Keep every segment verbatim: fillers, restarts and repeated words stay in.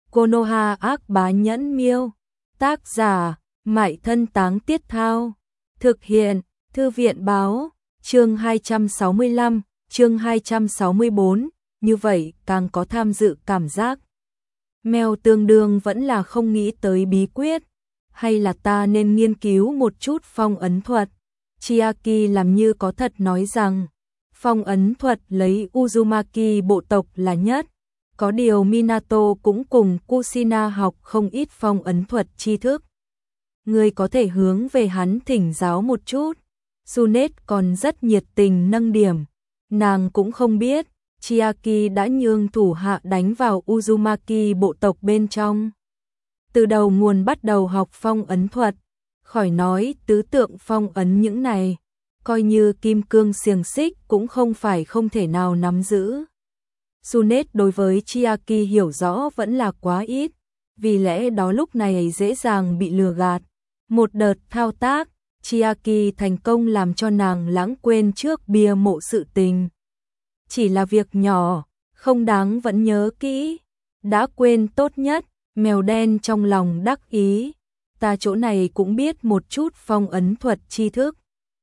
Konoha ác bá nhẫn miêu. Tác giả, Mại Thân Táng Tiết Thao. Thực hiện, Thư viện báo. Chương hai trăm sáu mươi lăm, chương hai trăm sáu mươi bốn, như vậy càng có tham dự cảm giác. Mèo tương đương vẫn là không nghĩ tới bí quyết, hay là ta nên nghiên cứu một chút phong ấn thuật. Chiaki làm như có thật nói rằng, phong ấn thuật lấy Uzumaki bộ tộc là nhất. Có điều Minato cũng cùng Kushina học không ít phong ấn thuật tri thức. Người có thể hướng về hắn thỉnh giáo một chút. Sunet còn rất nhiệt tình nâng điểm. Nàng cũng không biết, Chiaki đã nhường thủ hạ đánh vào Uzumaki bộ tộc bên trong. Từ đầu nguồn bắt đầu học phong ấn thuật, khỏi nói tứ tượng phong ấn những này, coi như kim cương xiềng xích cũng không phải không thể nào nắm giữ. Sunet đối với Chiaki hiểu rõ vẫn là quá ít, vì lẽ đó lúc này dễ dàng bị lừa gạt. Một đợt thao tác, Chiaki thành công làm cho nàng lãng quên trước bia mộ sự tình. Chỉ là việc nhỏ, không đáng vẫn nhớ kỹ. Đã quên tốt nhất, mèo đen trong lòng đắc ý. Ta chỗ này cũng biết một chút phong ấn thuật tri thức.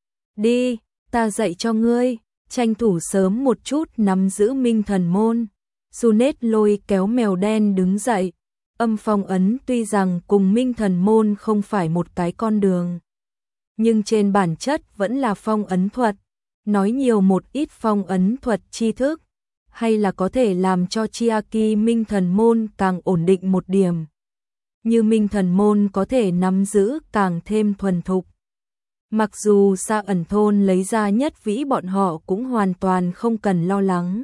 Đi, ta dạy cho ngươi, tranh thủ sớm một chút nắm giữ minh thần môn. Sunet lôi kéo mèo đen đứng dậy. Âm phong ấn tuy rằng cùng minh thần môn không phải một cái con đường, nhưng trên bản chất vẫn là phong ấn thuật. Nói nhiều một ít phong ấn thuật tri thức, hay là có thể làm cho Chiaki minh thần môn càng ổn định một điểm. Như minh thần môn có thể nắm giữ càng thêm thuần thục. Mặc dù Sa ẩn thôn lấy ra nhất vĩ bọn họ cũng hoàn toàn không cần lo lắng.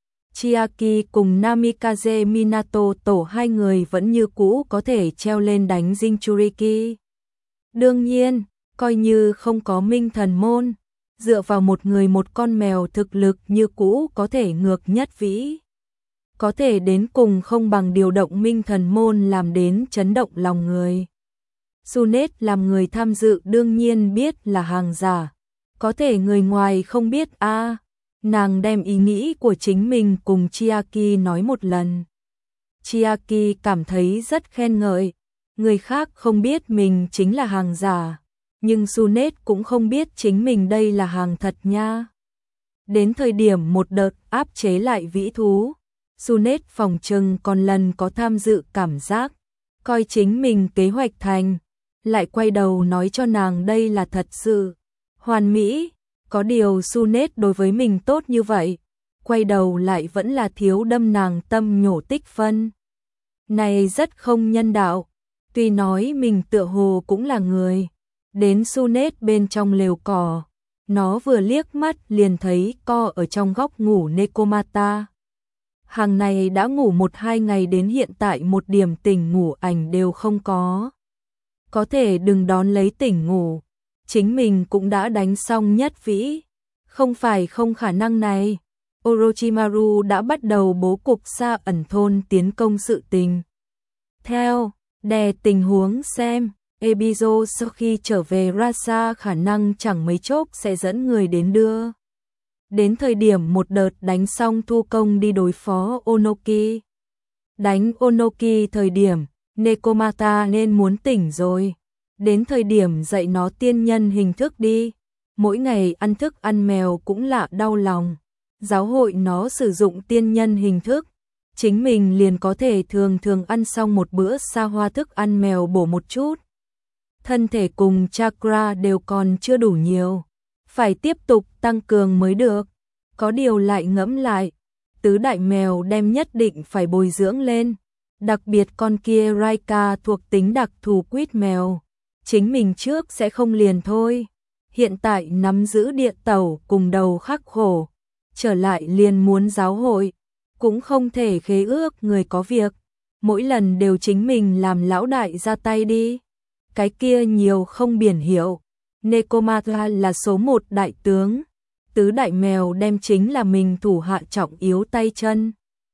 Chiaki cùng Namikaze Minato tổ hai người vẫn như cũ có thể treo lên đánh Jinchuriki. Đương nhiên, coi như không có minh thần môn, dựa vào một người một con mèo thực lực như cũ có thể ngược nhất vĩ. Có thể đến cùng không bằng điều động minh thần môn làm đến chấn động lòng người. Sunet làm người tham dự đương nhiên biết là hàng giả, có thể người ngoài không biết a. À, nàng đem ý nghĩ của chính mình cùng Chiaki nói một lần. Chiaki cảm thấy rất khen ngợi, người khác không biết mình chính là hàng giả, nhưng Sunet cũng không biết chính mình đây là hàng thật nha. Đến thời điểm một đợt áp chế lại vĩ thú, Sunet phòng trừng còn lần có tham dự cảm giác, coi chính mình kế hoạch thành, lại quay đầu nói cho nàng đây là thật sự. Hoàn mỹ, có điều Sunet đối với mình tốt như vậy, quay đầu lại vẫn là thiếu đâm nàng tâm nhổ tích phân. Này rất không nhân đạo, tuy nói mình tựa hồ cũng là người. Đến Sunet bên trong lều cỏ, nó vừa liếc mắt liền thấy co ở trong góc ngủ Nekomata. Hàng này đã ngủ một hai ngày đến hiện tại một điểm tỉnh ngủ ảnh đều không có. Có thể đừng đón lấy tỉnh ngủ, chính mình cũng đã đánh xong nhất vĩ. Không phải không khả năng này, Orochimaru đã bắt đầu bố cục Sa ẩn thôn tiến công sự tình. Theo, đè tình huống xem. Ebizo sau khi trở về Rasa khả năng chẳng mấy chốc sẽ dẫn người đến đưa. Đến thời điểm một đợt đánh xong thu công đi đối phó Onoki. Đánh Onoki thời điểm, Nekomata nên muốn tỉnh rồi. Đến thời điểm dạy nó tiên nhân hình thức đi. Mỗi ngày ăn thức ăn mèo cũng lạ đau lòng. Giáo hội nó sử dụng tiên nhân hình thức. Chính mình liền có thể thường thường ăn xong một bữa xa hoa thức ăn mèo bổ một chút. Thân thể cùng chakra đều còn chưa đủ nhiều, phải tiếp tục tăng cường mới được. Có điều lại ngẫm lại, tứ đại mèo đem nhất định phải bồi dưỡng lên, đặc biệt con kia Raika thuộc tính đặc thù quýt mèo, chính mình trước sẽ không liền thôi. Hiện tại nắm giữ địa tẩu cùng đầu khắc khổ, trở lại liền muốn giáo hội, cũng không thể khế ước người có việc, mỗi lần đều chính mình làm lão đại ra tay đi. Cái kia nhiều không biển hiệu, Nekomata là số một đại tướng, tứ đại mèo đem chính là mình thủ hạ trọng yếu tay chân.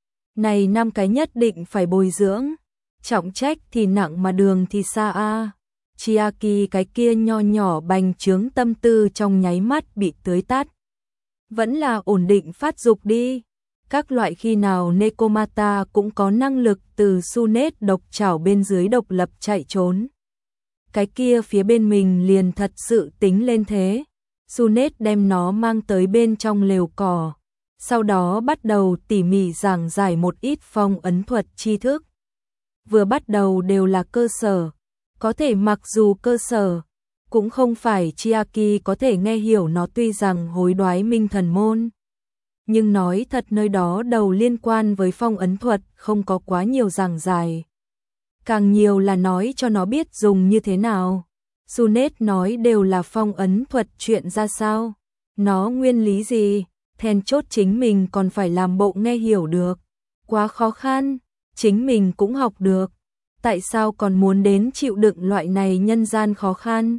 Này năm cái nhất định phải bồi dưỡng, trọng trách thì nặng mà đường thì xa a. Chiaki cái kia nho nhỏ bành trướng tâm tư trong nháy mắt bị tưới tắt. Vẫn là ổn định phát dục đi. Các loại khi nào Nekomata cũng có năng lực từ Sunet độc chảo bên dưới độc lập chạy trốn. Cái kia phía bên mình liền thật sự tính lên thế. Sunet đem nó mang tới bên trong lều cỏ. Sau đó bắt đầu tỉ mỉ giảng giải một ít phong ấn thuật tri thức. Vừa bắt đầu đều là cơ sở. Có thể mặc dù cơ sở, cũng không phải Chiaki có thể nghe hiểu nó tuy rằng hối đoái minh thần môn. Nhưng nói thật nơi đó đầu liên quan với phong ấn thuật không có quá nhiều giảng giải. Càng nhiều là nói cho nó biết dùng như thế nào. Sunet nói đều là phong ấn thuật chuyện ra sao. Nó nguyên lý gì, then chốt chính mình còn phải làm bộ nghe hiểu được. Quá khó khăn, chính mình cũng học được. Tại sao còn muốn đến chịu đựng loại này nhân gian khó khăn?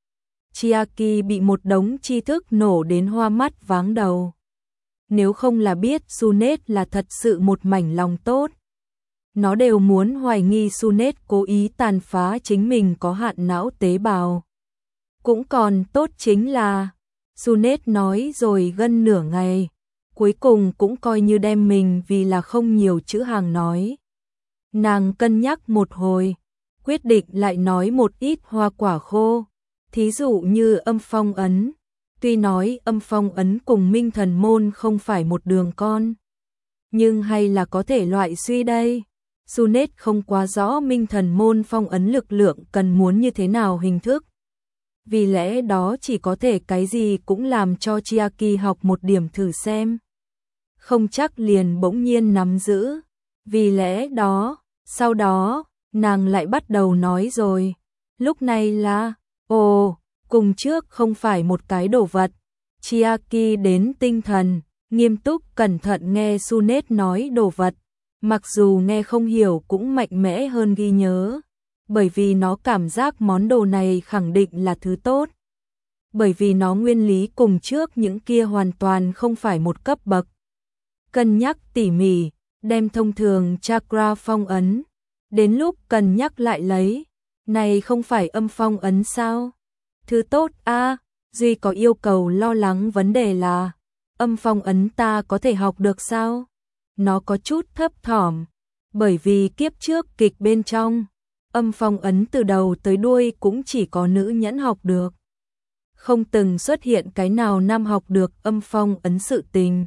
Chiaki bị một đống tri thức nổ đến hoa mắt váng đầu. Nếu không là biết Sunet là thật sự một mảnh lòng tốt, nó đều muốn hoài nghi Sunet cố ý tàn phá chính mình có hạn não tế bào. Cũng còn tốt chính là Sunet nói rồi gần nửa ngày, cuối cùng cũng coi như đem mình vì là không nhiều chữ hàng nói. Nàng cân nhắc một hồi, quyết định lại nói một ít hoa quả khô, thí dụ như âm phong ấn. Tuy nói âm phong ấn cùng minh thần môn không phải một đường con, nhưng hay là có thể loại suy đây. Sunet không quá rõ minh thần môn phong ấn lực lượng cần muốn như thế nào hình thức. Vì lẽ đó chỉ có thể cái gì cũng làm cho Chiaki học một điểm thử xem. Không chắc liền bỗng nhiên nắm giữ. Vì lẽ đó, sau đó, nàng lại bắt đầu nói rồi. Lúc này là, ồ, cùng trước không phải một cái đồ vật. Chiaki đến tinh thần, nghiêm túc cẩn thận nghe Sunet nói đồ vật. Mặc dù nghe không hiểu cũng mạnh mẽ hơn ghi nhớ. Bởi vì nó cảm giác món đồ này khẳng định là thứ tốt. Bởi vì nó nguyên lý cùng trước những kia hoàn toàn không phải một cấp bậc. Cân nhắc tỉ mỉ, đem thông thường chakra phong ấn. Đến lúc cần nhắc lại lấy. Này không phải âm phong ấn sao? Thứ tốt a à, Duy có yêu cầu lo lắng vấn đề là âm phong ấn ta có thể học được sao? Nó có chút thấp thỏm. Bởi vì kiếp trước kịch bên trong, âm phong ấn từ đầu tới đuôi cũng chỉ có nữ nhẫn học được. Không từng xuất hiện cái nào nam học được âm phong ấn sự tình.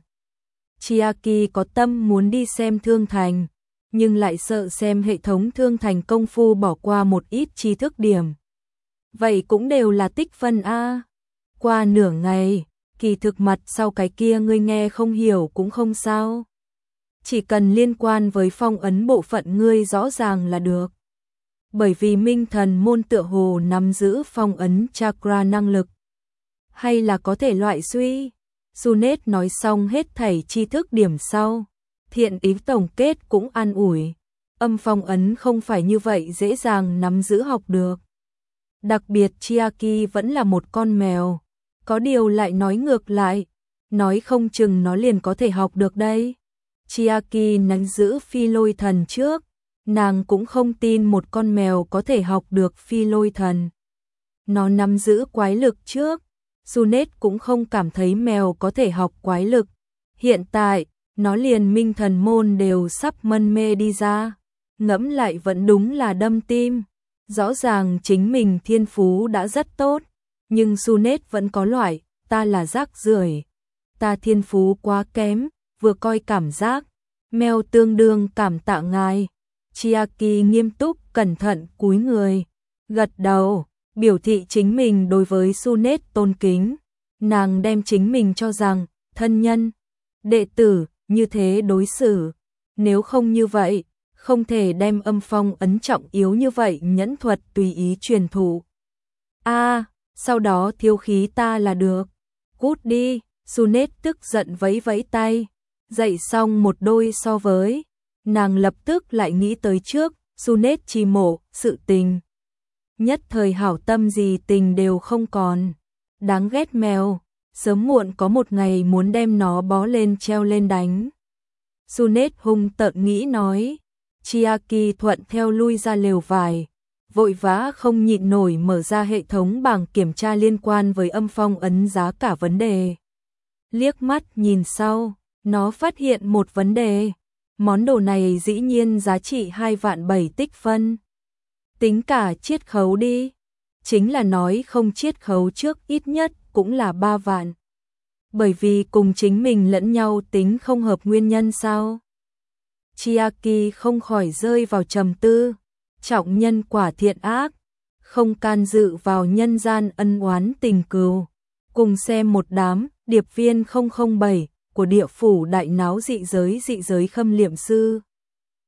Chiaki có tâm muốn đi xem Thương Thành, nhưng lại sợ xem hệ thống Thương Thành công phu bỏ qua một ít tri thức điểm. Vậy cũng đều là tích phân a. Qua nửa ngày, kỳ thực mặt sau cái kia ngươi nghe không hiểu cũng không sao. Chỉ cần liên quan với phong ấn bộ phận ngươi rõ ràng là được. Bởi vì minh thần môn tựa hồ nắm giữ phong ấn chakra năng lực. Hay là có thể loại suy. Sunet nói xong hết thảy tri thức điểm sau. Thiện ý tổng kết cũng an ủi. Âm phong ấn không phải như vậy dễ dàng nắm giữ học được. Đặc biệt Chiaki vẫn là một con mèo. Có điều lại nói ngược lại. Nói không chừng nó liền có thể học được đây. Chiaki nắm giữ phi lôi thần trước. Nàng cũng không tin một con mèo có thể học được phi lôi thần. Nó nắm giữ quái lực trước. Sunet cũng không cảm thấy mèo có thể học quái lực. Hiện tại, nó liền minh thần môn đều sắp mân mê đi ra. Ngẫm lại vẫn đúng là đâm tim. Rõ ràng chính mình thiên phú đã rất tốt. Nhưng Sunet vẫn có loại, ta là rác rưởi. Ta thiên phú quá kém, vừa coi cảm giác. Mèo tương đương cảm tạ ngài. Chiaki nghiêm túc cẩn thận cúi người. Gật đầu, biểu thị chính mình đối với Sunet tôn kính. Nàng đem chính mình cho rằng, thân nhân, đệ tử, như thế đối xử. Nếu không như vậy, không thể đem âm phong ấn trọng yếu như vậy nhẫn thuật tùy ý truyền thụ. A, à, sau đó thiếu khí ta là được. Cút đi, Sunet tức giận vẫy vẫy tay. Dậy xong một đôi so với. Nàng lập tức lại nghĩ tới trước, Sunet chi mộ, sự tình. Nhất thời hảo tâm gì tình đều không còn. Đáng ghét mèo, sớm muộn có một ngày muốn đem nó bó lên treo lên đánh. Sunet hung tợn nghĩ nói. Chiaki thuận theo lui ra lều vải. Vội vã không nhịn nổi mở ra hệ thống bảng kiểm tra liên quan với âm phong ấn giá cả vấn đề. Liếc mắt nhìn sau, Nó phát hiện một vấn đề. Món đồ này dĩ nhiên giá trị hai vạn bảy tích phân. Tính cả chiết khấu đi. Chính là nói không chiết khấu trước ít nhất cũng là ba vạn. Bởi vì cùng chính mình lẫn nhau tính không hợp nguyên nhân sao? Chiaki không khỏi rơi vào trầm tư. Trọng nhân quả thiện ác, không can dự vào nhân gian ân oán tình cừu. Cùng xem một đám điệp viên không không bảy của địa phủ đại náo dị giới dị giới khâm liệm sư.